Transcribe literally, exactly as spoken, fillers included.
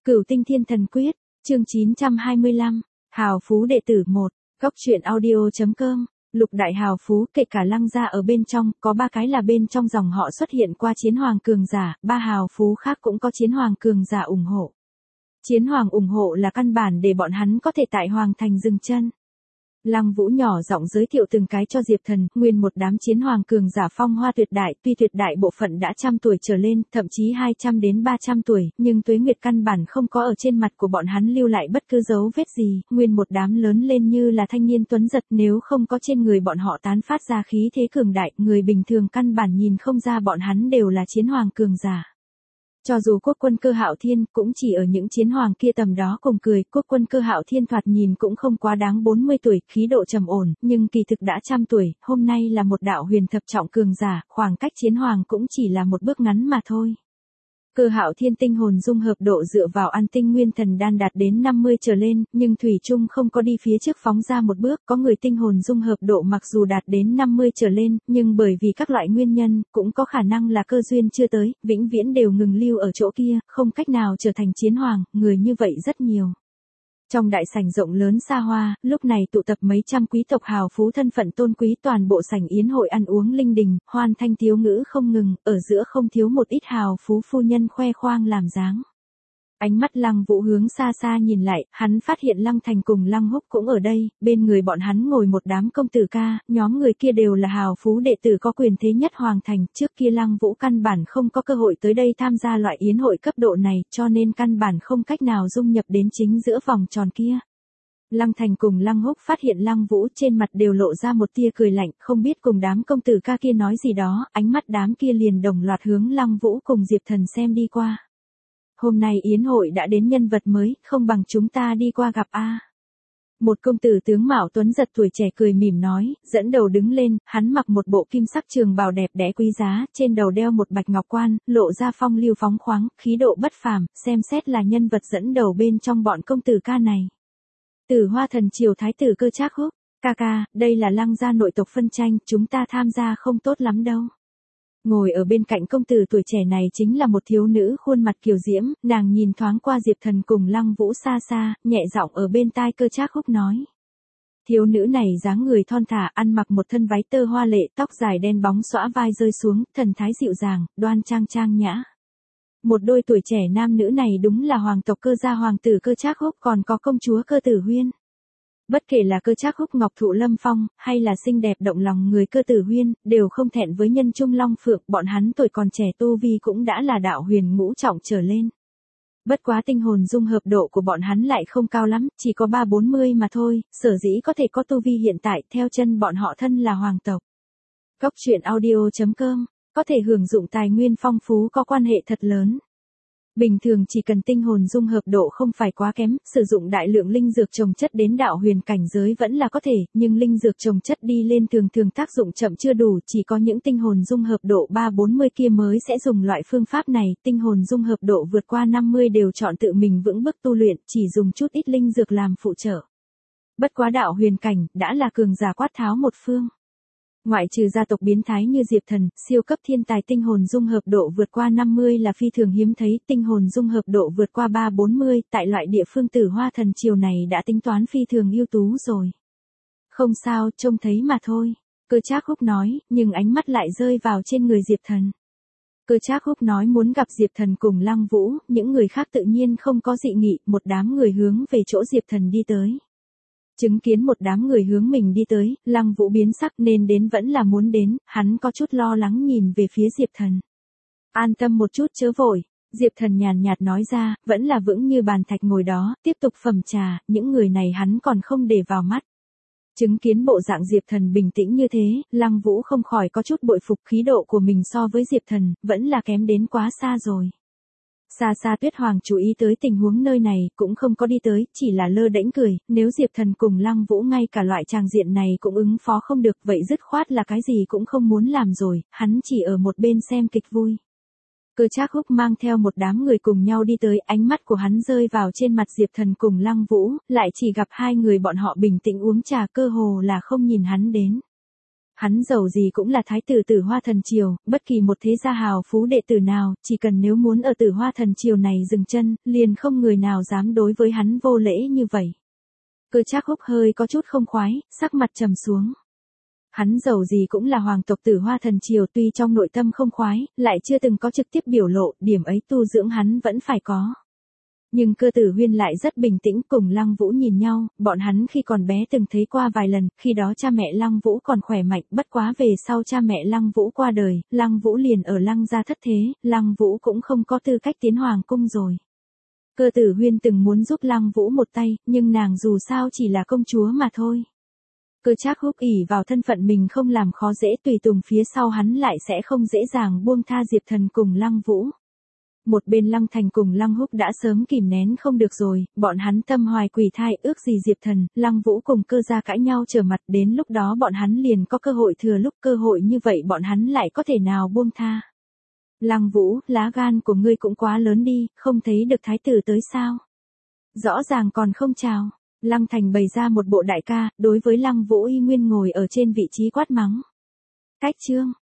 Cửu Tinh Thiên Thần Quyết, chương chín trăm hai mươi lăm, Hào Phú đệ tử một, góc truyện audio.com, lục đại hào phú kể cả Lăng gia ở bên trong, có ba cái là bên trong dòng họ xuất hiện qua chiến hoàng cường giả, ba hào phú khác cũng có chiến hoàng cường giả ủng hộ. Chiến hoàng ủng hộ là căn bản để bọn hắn có thể tại hoàng thành dừng chân. Lăng Vũ nhỏ giọng giới thiệu từng cái cho Diệp Thần, nguyên một đám chiến hoàng cường giả phong hoa tuyệt đại, tuy tuyệt đại bộ phận đã trăm tuổi trở lên, thậm chí hai trăm đến ba trăm tuổi, nhưng tuế nguyệt căn bản không có ở trên mặt của bọn hắn lưu lại bất cứ dấu vết gì, nguyên một đám lớn lên như là thanh niên tuấn giật, nếu không có trên người bọn họ tán phát ra khí thế cường đại, người bình thường căn bản nhìn không ra bọn hắn đều là chiến hoàng cường giả. Cho dù quốc quân Cơ Hạo Thiên cũng chỉ ở những chiến hoàng kia tầm đó cùng cười, quốc quân Cơ Hạo Thiên thoạt nhìn cũng không quá đáng bốn mươi tuổi, khí độ trầm ổn, nhưng kỳ thực đã trăm tuổi, hôm nay là một đạo huyền thập trọng cường giả, khoảng cách chiến hoàng cũng chỉ là một bước ngắn mà thôi. Cơ Hạo Thiên tinh hồn dung hợp độ dựa vào ăn tinh nguyên thần đan đạt đến năm mươi trở lên, nhưng thủy chung không có đi phía trước phóng ra một bước, có người tinh hồn dung hợp độ mặc dù đạt đến năm mươi trở lên, nhưng bởi vì các loại nguyên nhân, cũng có khả năng là cơ duyên chưa tới, vĩnh viễn đều ngừng lưu ở chỗ kia, không cách nào trở thành chiến hoàng, người như vậy rất nhiều. Trong đại sảnh rộng lớn xa hoa, lúc này tụ tập mấy trăm quý tộc hào phú thân phận tôn quý, toàn bộ sảnh yến hội ăn uống linh đình, hoan thanh tiếu ngữ không ngừng, ở giữa không thiếu một ít hào phú phu nhân khoe khoang làm dáng. Ánh mắt Lăng Vũ hướng xa xa nhìn lại, hắn phát hiện Lăng Thành cùng Lăng Húc cũng ở đây, bên người bọn hắn ngồi một đám công tử ca, nhóm người kia đều là hào phú đệ tử có quyền thế nhất hoàng thành, trước kia Lăng Vũ căn bản không có cơ hội tới đây tham gia loại yến hội cấp độ này, cho nên căn bản không cách nào dung nhập đến chính giữa vòng tròn kia. Lăng Thành cùng Lăng Húc phát hiện Lăng Vũ trên mặt đều lộ ra một tia cười lạnh, không biết cùng đám công tử ca kia nói gì đó, ánh mắt đám kia liền đồng loạt hướng Lăng Vũ cùng Diệp Thần xem đi qua. Hôm nay yến hội đã đến nhân vật mới, không bằng chúng ta đi qua gặp a. Một công tử tướng mạo tuấn giật tuổi trẻ cười mỉm nói, dẫn đầu đứng lên, hắn mặc một bộ kim sắc trường bào đẹp đẽ quý giá, trên đầu đeo một bạch ngọc quan, lộ ra phong lưu phóng khoáng, khí độ bất phàm, xem xét là nhân vật dẫn đầu bên trong bọn công tử ca này. Tử Hoa Thần Triều thái tử Cơ Trác Húc, ca ca, đây là Lăng gia nội tộc phân tranh, chúng ta tham gia không tốt lắm đâu. Ngồi ở bên cạnh công tử tuổi trẻ này chính là một thiếu nữ khuôn mặt kiều diễm, nàng nhìn thoáng qua Diệp Thần cùng Lăng Vũ xa xa, nhẹ giọng ở bên tai Cơ Trác Húc nói. Thiếu nữ này dáng người thon thả, ăn mặc một thân váy tơ hoa lệ, tóc dài đen bóng xõa vai rơi xuống, thần thái dịu dàng, đoan trang trang nhã. Một đôi tuổi trẻ nam nữ này đúng là hoàng tộc Cơ gia hoàng tử Cơ Trác Húc, còn có công chúa Cơ Tử Huyên. Bất kể là Cơ Trác Húc ngọc thụ lâm phong, hay là xinh đẹp động lòng người Cơ Tử Huyên, đều không thẹn với nhân trung long phượng, bọn hắn tuổi còn trẻ tu vi cũng đã là đạo huyền ngũ trọng trở lên. Bất quá tinh hồn dung hợp độ của bọn hắn lại không cao lắm, chỉ có ba bốn mươi mà thôi, sở dĩ có thể có tu vi hiện tại, theo chân bọn họ thân là hoàng tộc. Góc truyện audio.com, có thể hưởng dụng tài nguyên phong phú có quan hệ thật lớn. Bình thường chỉ cần tinh hồn dung hợp độ không phải quá kém, sử dụng đại lượng linh dược trồng chất đến đạo huyền cảnh giới vẫn là có thể, nhưng linh dược trồng chất đi lên thường thường tác dụng chậm chưa đủ, chỉ có những tinh hồn dung hợp độ ba bốn mươi kia mới sẽ dùng loại phương pháp này, tinh hồn dung hợp độ vượt qua năm mươi đều chọn tự mình vững bước tu luyện, chỉ dùng chút ít linh dược làm phụ trợ. Bất quá đạo huyền cảnh, đã là cường giả quát tháo một phương. Ngoại trừ gia tộc biến thái như Diệp Thần, siêu cấp thiên tài tinh hồn dung hợp độ vượt qua năm mươi là phi thường hiếm thấy, tinh hồn dung hợp độ vượt qua ba bốn mươi, tại loại địa phương Tử Hoa Thần Triều này đã tính toán phi thường ưu tú rồi. Không sao, trông thấy mà thôi, Cơ Trác Húc nói, nhưng ánh mắt lại rơi vào trên người Diệp Thần. Cơ Trác Húc nói muốn gặp Diệp Thần cùng Lăng Vũ, những người khác tự nhiên không có dị nghị, một đám người hướng về chỗ Diệp Thần đi tới. Chứng kiến một đám người hướng mình đi tới, Lăng Vũ biến sắc nên đến vẫn là muốn đến, hắn có chút lo lắng nhìn về phía Diệp Thần. An tâm một chút chớ vội, Diệp Thần nhàn nhạt nói ra, vẫn là vững như bàn thạch ngồi đó, tiếp tục phẩm trà, những người này hắn còn không để vào mắt. Chứng kiến bộ dạng Diệp Thần bình tĩnh như thế, Lăng Vũ không khỏi có chút bội phục, khí độ của mình so với Diệp Thần, vẫn là kém đến quá xa rồi. Xa xa Tuyết Hoàng chú ý tới tình huống nơi này, cũng không có đi tới, chỉ là lơ đễnh cười, nếu Diệp Thần cùng Lăng Vũ ngay cả loại tràng diện này cũng ứng phó không được, vậy dứt khoát là cái gì cũng không muốn làm rồi, hắn chỉ ở một bên xem kịch vui. Cơ Trác Húc mang theo một đám người cùng nhau đi tới, ánh mắt của hắn rơi vào trên mặt Diệp Thần cùng Lăng Vũ, lại chỉ gặp hai người bọn họ bình tĩnh uống trà, cơ hồ là không nhìn hắn đến. Hắn dầu gì cũng là thái tử Tử Hoa Thần Triều, bất kỳ một thế gia hào phú đệ tử nào, chỉ cần nếu muốn ở Tử Hoa Thần Triều này dừng chân, liền không người nào dám đối với hắn vô lễ như vậy. Cơ Trác Húc hơi có chút không khoái, sắc mặt trầm xuống. Hắn dầu gì cũng là hoàng tộc Tử Hoa Thần Triều, tuy trong nội tâm không khoái, lại chưa từng có trực tiếp biểu lộ, điểm ấy tu dưỡng hắn vẫn phải có. Nhưng Cơ Tử Huyên lại rất bình tĩnh, cùng Lăng Vũ nhìn nhau, bọn hắn khi còn bé từng thấy qua vài lần, khi đó cha mẹ Lăng Vũ còn khỏe mạnh, bất quá về sau cha mẹ Lăng Vũ qua đời, Lăng Vũ liền ở Lăng gia thất thế, Lăng Vũ cũng không có tư cách tiến hoàng cung rồi. Cơ Tử Huyên từng muốn giúp Lăng Vũ một tay, nhưng nàng dù sao chỉ là công chúa mà thôi. Cơ Trác Húc ỷ vào thân phận mình không làm khó dễ, tùy tùng phía sau hắn lại sẽ không dễ dàng buông tha Diệp Thần cùng Lăng Vũ. Một bên Lăng Thành cùng Lăng Húc đã sớm kìm nén không được rồi, bọn hắn tâm hoài quỷ thai, ước gì Diệp Thần, Lăng Vũ cùng Cơ gia cãi nhau trở mặt, đến lúc đó bọn hắn liền có cơ hội thừa lúc, cơ hội như vậy bọn hắn lại có thể nào buông tha. Lăng Vũ, lá gan của ngươi cũng quá lớn đi, không thấy được thái tử tới sao? Rõ ràng còn không chào. Lăng Thành bày ra một bộ đại ca, đối với Lăng Vũ y nguyên ngồi ở trên vị trí quát mắng. Cách chương,